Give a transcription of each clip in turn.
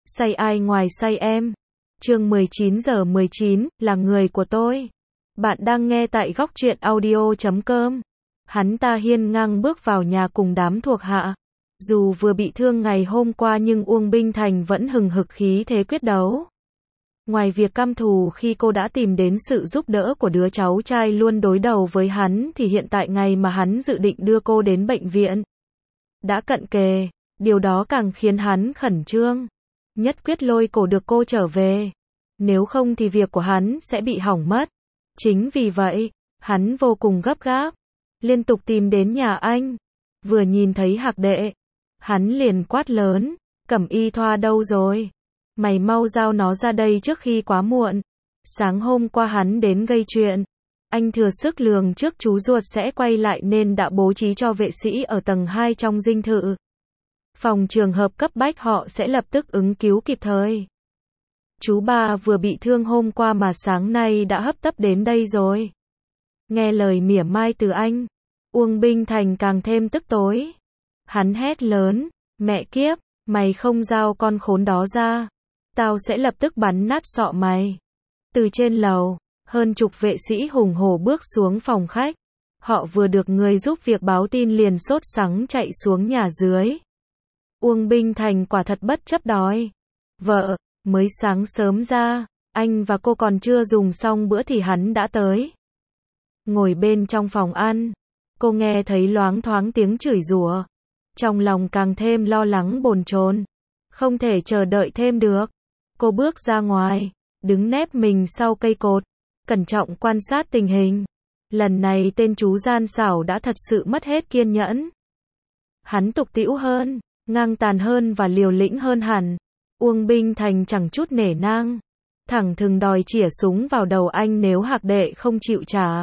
Say ai ngoài say em. Chương 19:19, là người của tôi. Bạn đang nghe tại Góc Truyện Audio.com. Hắn ta hiên ngang bước vào nhà cùng đám thuộc hạ. Dù vừa bị thương ngày hôm qua nhưng Uông Binh Thành vẫn hừng hực khí thế quyết đấu. Ngoài việc căm thù khi cô đã tìm đến sự giúp đỡ của đứa cháu trai luôn đối đầu với hắn thì hiện tại ngày mà hắn dự định đưa cô đến bệnh viện đã cận kề, điều đó càng khiến hắn khẩn trương. Nhất quyết lôi cổ được cô trở về. Nếu không thì việc của hắn sẽ bị hỏng mất. Chính vì vậy, hắn vô cùng gấp gáp, liên tục tìm đến nhà anh. Vừa nhìn thấy Hạc Đệ, hắn liền quát lớn, Cẩm Y Thoa đâu rồi? Mày mau giao nó ra đây trước khi quá muộn. Sáng hôm qua hắn đến gây chuyện. Anh thừa sức lường trước chú ruột sẽ quay lại nên đã bố trí cho vệ sĩ ở tầng 2 trong dinh thự. Phòng trường hợp cấp bách họ sẽ lập tức ứng cứu kịp thời. Chú ba vừa bị thương hôm qua mà sáng nay đã hấp tấp đến đây rồi. Nghe lời mỉa mai từ anh, Uông Binh Thành càng thêm tức tối. Hắn hét lớn, mẹ kiếp, mày không giao con khốn đó ra, tao sẽ lập tức bắn nát sọ mày. Từ trên lầu, hơn chục vệ sĩ hùng hổ bước xuống phòng khách. Họ vừa được người giúp việc báo tin liền sốt sắng chạy xuống nhà dưới. Uông Binh Thành quả thật bất chấp đói. Vợ, mới sáng sớm ra, anh và cô còn chưa dùng xong bữa thì hắn đã tới. Ngồi bên trong phòng ăn, cô nghe thấy loáng thoáng tiếng chửi rủa. Trong lòng càng thêm lo lắng bồn chồn. Không thể chờ đợi thêm được. Cô bước ra ngoài, đứng nép mình sau cây cột, cẩn trọng quan sát tình hình. Lần này tên chú gian xảo đã thật sự mất hết kiên nhẫn. Hắn tục tĩu hơn, ngang tàn hơn và liều lĩnh hơn hẳn. Uông Binh Thành chẳng chút nể nang, thẳng thừng đòi chĩa súng vào đầu anh nếu Hạc Đệ không chịu trả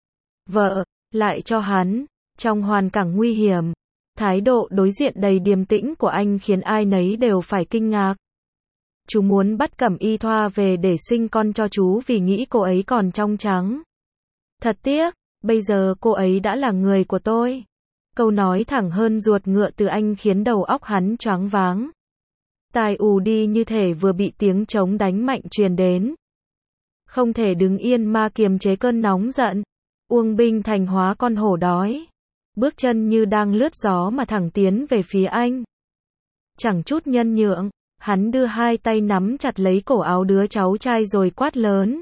vợ lại cho hắn. Trong hoàn cảnh nguy hiểm, thái độ đối diện đầy điềm tĩnh của anh khiến ai nấy đều phải kinh ngạc. Chú muốn bắt Cẩm Y Thoa về để sinh con cho chú vì nghĩ cô ấy còn trong trắng. Thật tiếc, bây giờ cô ấy đã là người của tôi. Câu nói thẳng hơn ruột ngựa từ anh khiến đầu óc hắn choáng váng. Tai ù đi như thể vừa bị tiếng trống đánh mạnh truyền đến. Không thể đứng yên mà kiềm chế cơn nóng giận. Uông Binh Thành hóa con hổ đói. Bước chân như đang lướt gió mà thẳng tiến về phía anh. Chẳng chút nhân nhượng, hắn đưa hai tay nắm chặt lấy cổ áo đứa cháu trai rồi quát lớn.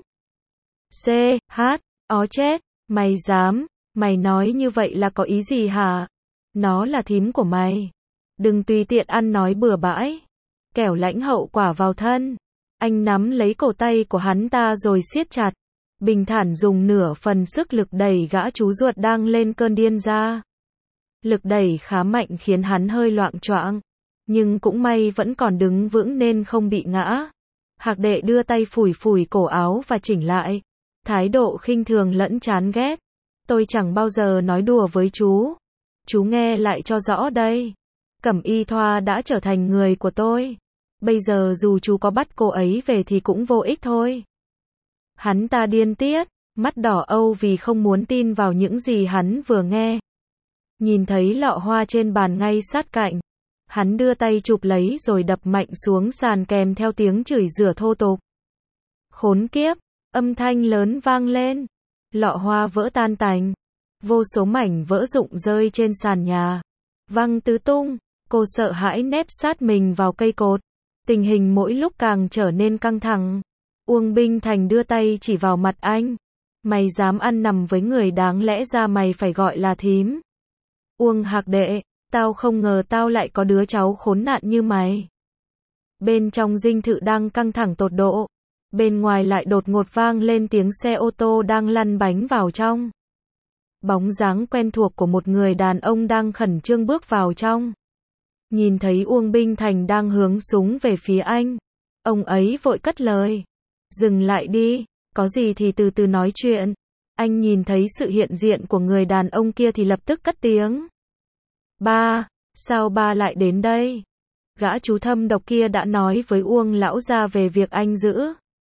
Ó chết, mày dám, mày nói như vậy là có ý gì hả? Nó là thím của mày. Đừng tùy tiện ăn nói bừa bãi. Kẻo lãnh hậu quả vào thân. Anh nắm lấy cổ tay của hắn ta rồi siết chặt. Bình thản dùng nửa phần sức lực đẩy gã chú ruột đang lên cơn điên ra. Lực đẩy khá mạnh khiến hắn hơi loạng choạng. Nhưng cũng may vẫn còn đứng vững nên không bị ngã. Hạc Đệ đưa tay phủi phủi cổ áo và chỉnh lại. Thái độ khinh thường lẫn chán ghét. Tôi chẳng bao giờ nói đùa với chú. Chú nghe lại cho rõ đây. Cẩm Y Thoa đã trở thành người của tôi. Bây giờ dù chú có bắt cô ấy về thì cũng vô ích thôi. Hắn ta điên tiết, mắt đỏ âu vì không muốn tin vào những gì hắn vừa nghe. Nhìn thấy lọ hoa trên bàn ngay sát cạnh. Hắn đưa tay chụp lấy rồi đập mạnh xuống sàn kèm theo tiếng chửi rủa thô tục. Khốn kiếp, âm thanh lớn vang lên. Lọ hoa vỡ tan tành. Vô số mảnh vỡ rụng rơi trên sàn nhà. Văng tứ tung, cô sợ hãi nép sát mình vào cây cột. Tình hình mỗi lúc càng trở nên căng thẳng. Uông Binh Thành đưa tay chỉ vào mặt anh. Mày dám ăn nằm với người đáng lẽ ra mày phải gọi là thím. Uông Hạc Đệ, tao không ngờ tao lại có đứa cháu khốn nạn như mày. Bên trong dinh thự đang căng thẳng tột độ. Bên ngoài lại đột ngột vang lên tiếng xe ô tô đang lăn bánh vào trong. Bóng dáng quen thuộc của một người đàn ông đang khẩn trương bước vào trong. Nhìn thấy Uông Binh Thành đang hướng súng về phía anh. Ông ấy vội cất lời. Dừng lại đi, có gì thì từ từ nói chuyện. Anh nhìn thấy sự hiện diện của người đàn ông kia thì lập tức cất tiếng. Ba, sao ba lại đến đây? Gã chú thâm độc kia đã nói với Uông lão gia về việc anh giữ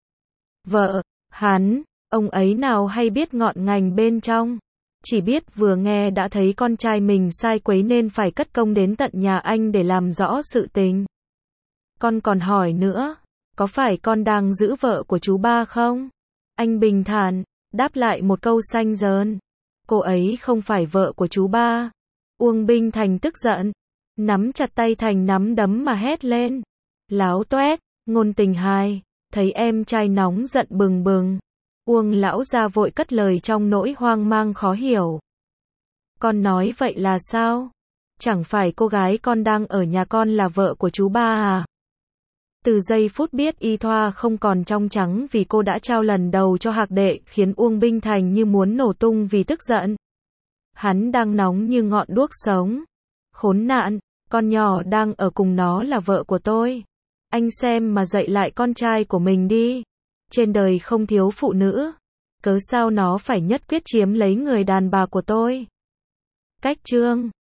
vợ, hắn, ông ấy nào hay biết ngọn ngành bên trong. Chỉ biết vừa nghe đã thấy con trai mình sai quấy nên phải cất công đến tận nhà anh để làm rõ sự tình. Con còn hỏi nữa, có phải con đang giữ vợ của chú ba không? Anh bình thản, đáp lại một câu xanh dờn. Cô ấy không phải vợ của chú ba. Uông Binh Thành tức giận, nắm chặt tay thành nắm đấm mà hét lên. Láo toét, ngôn tình hài, thấy em trai nóng giận bừng bừng. Uông lão gia vội cất lời trong nỗi hoang mang khó hiểu. Con nói vậy là sao? Chẳng phải cô gái con đang ở nhà con là vợ của chú ba à? Từ giây phút biết y thoa không còn trong trắng vì cô đã trao lần đầu cho Hạc Đệ khiến Uông Binh Thành như muốn nổ tung vì tức giận. Hắn đang nóng như ngọn đuốc sống. Khốn nạn, con nhỏ đang ở cùng nó là vợ của tôi. Anh xem mà dạy lại con trai của mình đi. Trên đời không thiếu phụ nữ. Cớ sao nó phải nhất quyết chiếm lấy người đàn bà của tôi? Cách chương